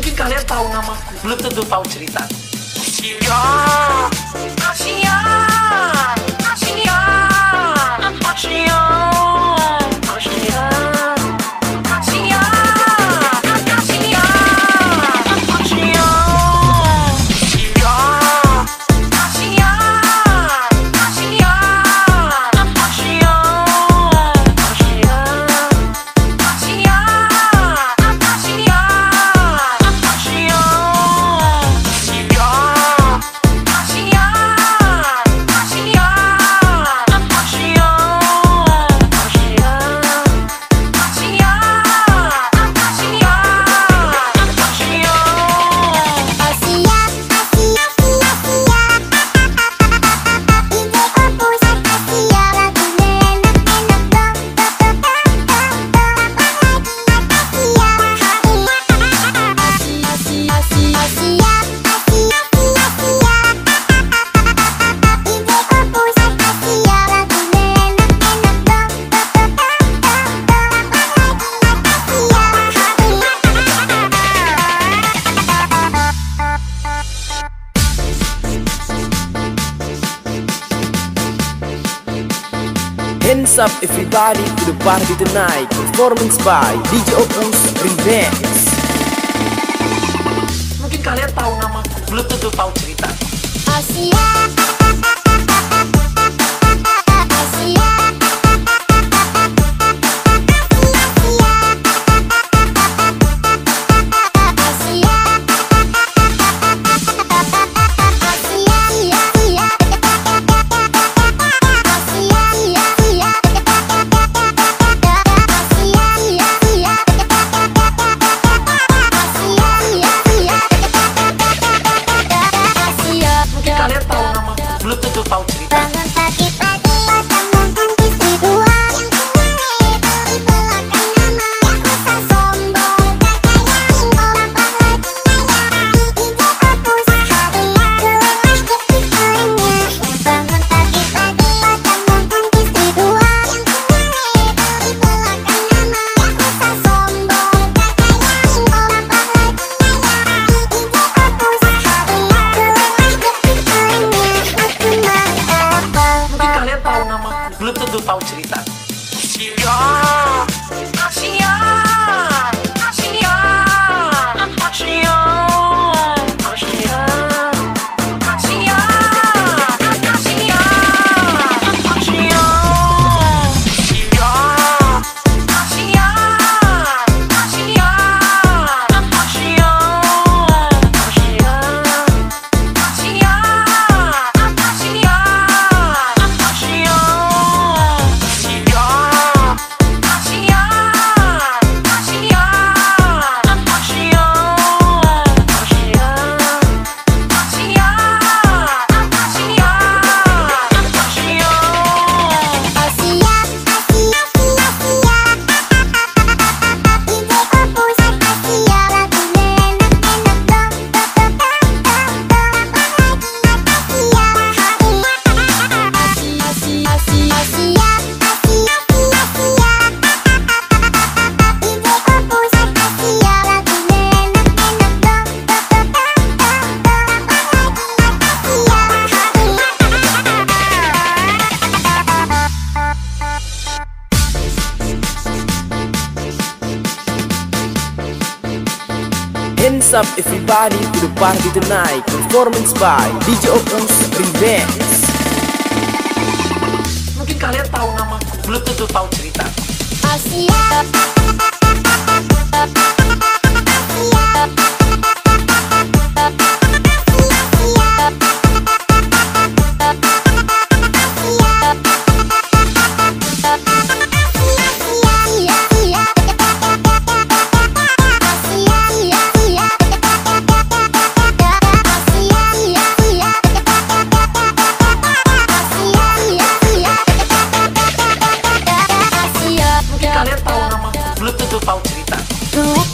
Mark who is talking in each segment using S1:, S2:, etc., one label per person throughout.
S1: Mungkin kalian tahu namaku, belum tentu tahu cerita. Asia, Asia, Asia, Asia, Asia.
S2: Hands up everybody to the party tonight. Performance by DJ Opus Remix.
S1: Mungkin kalian tahu namaku, belum tentu tahu cerita.
S3: Asia, Asia.
S1: Kalian tahu namaku, belum tentu tahu cerita.
S3: Bangun pagi-pagi, bangun istri dua. Di belakang nama, yang usah sombong. Kakayain orang bahagia. DJ Opus hadiah, keluar kepikirannya. Bangun pagi-pagi, bangun istri dua. Di belakang nama, yang usah sombong. Kakayain orang bahagia. DJ Opus hadiah, keluar kepikirannya.
S1: Mungkin kalian tahu namaku, belum tentu tahu cerita. Asia, Asia, Asia, Asia, Asia, Asia, Asia, Asia, Asia, Asia, Asia,
S2: Hands up everybody to the party tonight. Performance by DJ Opus Remix.
S1: Mungkin kalian tahu namaku, belum tentu tahu cerita.
S3: Asia,
S1: Kalian tahu namaku, belum tentu tahu cerita.
S3: Duet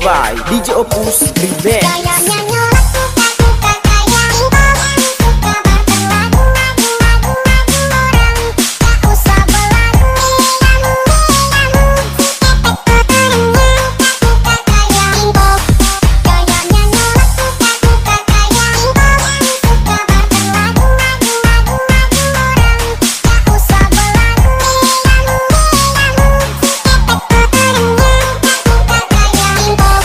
S2: by DJ Opus Remix.
S3: Gayanya nyolot suka-suka kayak orang suka berlagu lagu orang. Gak usah berlagu suka-suka kayak ingkop. Gayanya nyolot suka-suka kayak orang suka berlagu lagu orang. Gak usah berlagu suka-suka kayak ingkop.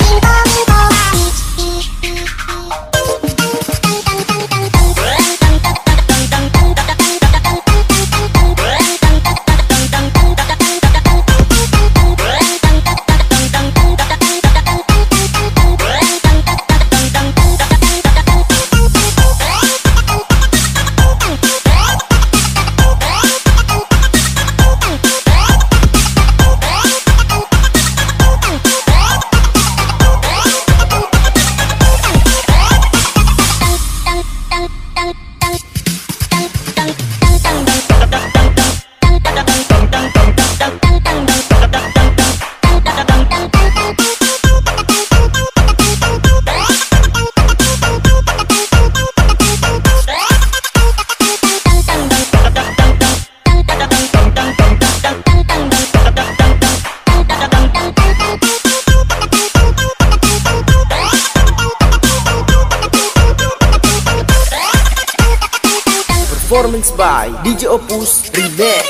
S2: Performance by DJ Opus Remix.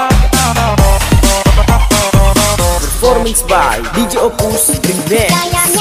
S2: Performance by DJ Opus Remix.